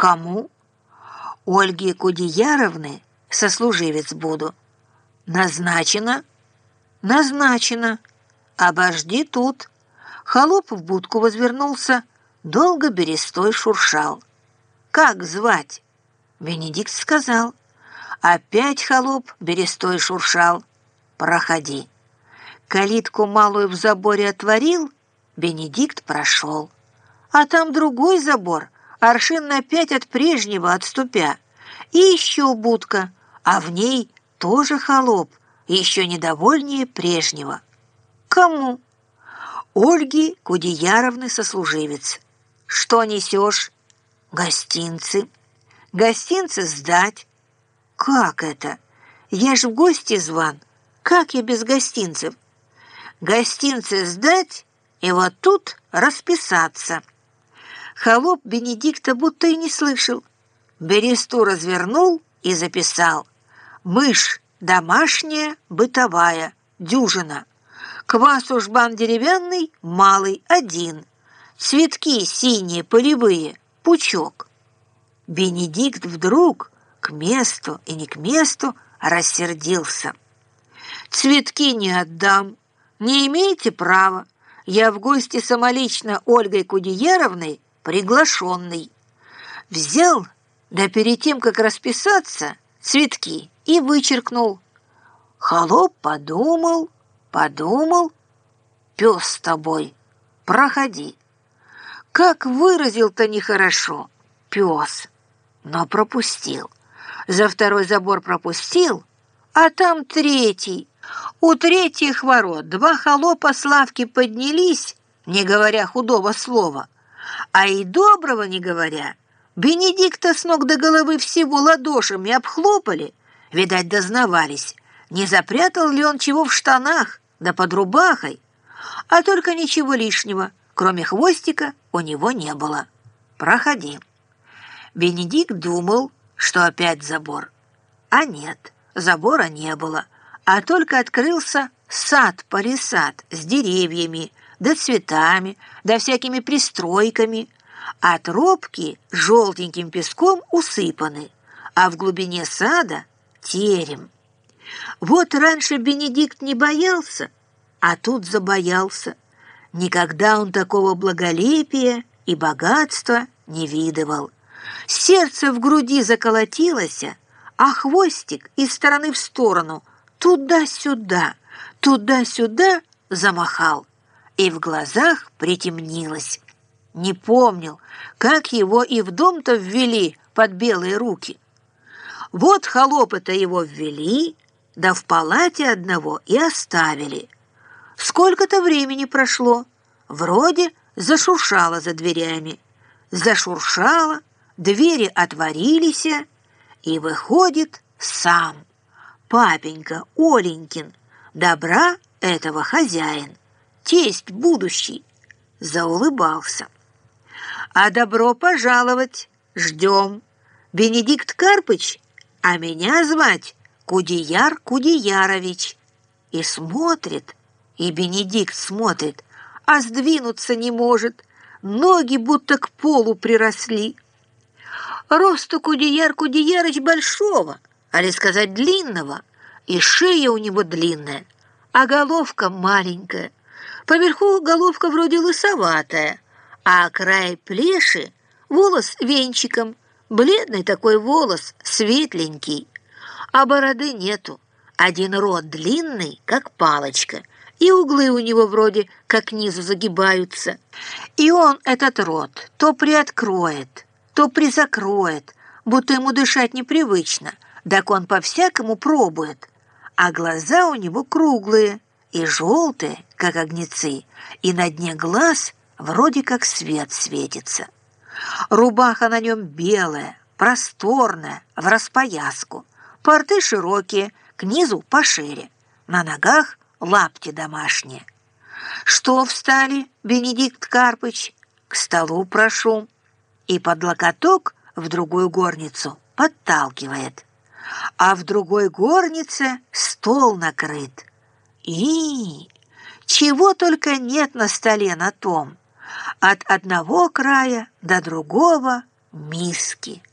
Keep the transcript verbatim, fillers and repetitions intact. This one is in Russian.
Кому? Ольги Кудеяровны сослуживец буду. Назначено? Назначено. Обожди тут. Холоп в будку возвернулся, долго берестой шуршал. Как звать? Бенедикт сказал. Опять холоп берестой шуршал. Проходи. Калитку малую в заборе отворил, Бенедикт прошел. А там другой забор, аршин на пять от прежнего отступя. И еще будка, а в ней тоже холоп, еще недовольнее прежнего. Кому? Ольги Кудеяровны сослуживец. Что несешь? Гостинцы. Гостинцы сдать. Как это? Я ж в гости зван. Как я без гостинцев? Гостинцы сдать и вот тут расписаться. Холоп Бенедикта будто и не слышал. Бересту развернул и записал. Мышь домашняя, бытовая, дюжина. Квасу жбан деревянный, малый, один. Цветки синие, полевые, пучок. Бенедикт вдруг к месту и не к месту рассердился. Цветки не отдам, не имеете права. Я в гости самолично Ольгой Кудеяровной приглашенный. Взял, да перед тем, как расписаться, цветки и вычеркнул. Холоп подумал, подумал. Пес с тобой, проходи. Как выразил-то нехорошо, пес, но пропустил. За второй забор пропустил, а там третий. У третьих ворот два холопа с лавки поднялись, не говоря худого слова, а и доброго не говоря. Бенедикта с ног до головы всего ладошами обхлопали, видать, дознавались, не запрятал ли он чего в штанах, да под рубахой, а только ничего лишнего, кроме хвостика, у него не было. Проходи. Бенедикт думал, что опять забор. А нет, забора не было, а только открылся сад-палисад с деревьями, да цветами, да всякими пристройками, а тропки желтеньким песком усыпаны, а в глубине сада терем. Вот раньше Бенедикт не боялся, а тут забоялся. Никогда он такого благолепия и богатства не видывал. Сердце в груди заколотилось, а хвостик из стороны в сторону, туда-сюда, туда-сюда замахал, и в глазах притемнилось. Не помнил, как его и в дом-то ввели под белые руки. Вот холопы-то его ввели, да в палате одного и оставили. Сколько-то времени прошло, вроде зашуршало за дверями. Зашуршало, двери отворились, и выходит сам папенька Оленькин, добра этого хозяин, тесть будущий. Заулыбался. А добро пожаловать, ждем. Бенедикт Карпыч, а меня звать Кудеяр Кудеярович. И смотрит, и Бенедикт смотрит, а сдвинуться не может, ноги будто к полу приросли. Росту Кудеяр Кудеярыч большого, али сказать длинного, и шея у него длинная, а головка маленькая. Поверху головка вроде лысоватая, а край плеши волос венчиком, бледный такой волос, светленький, а бороды нету. Один рот длинный, как палочка, и углы у него вроде как к низу загибаются. И он этот рот то приоткроет, то призакроет, будто ему дышать непривычно, так он по-всякому пробует. А глаза у него круглые и желтые, как огнецы, и на дне глаз вроде как свет светится. Рубаха на нем белая, просторная, в распояску, порты широкие, к низу пошире, на ногах лапти домашние. Что встали, Бенедикт Карпыч? К столу прошу. И под локоток в другую горницу подталкивает. А в другой горнице стол накрыт. И чего только нет на столе на том. От одного края до другого миски.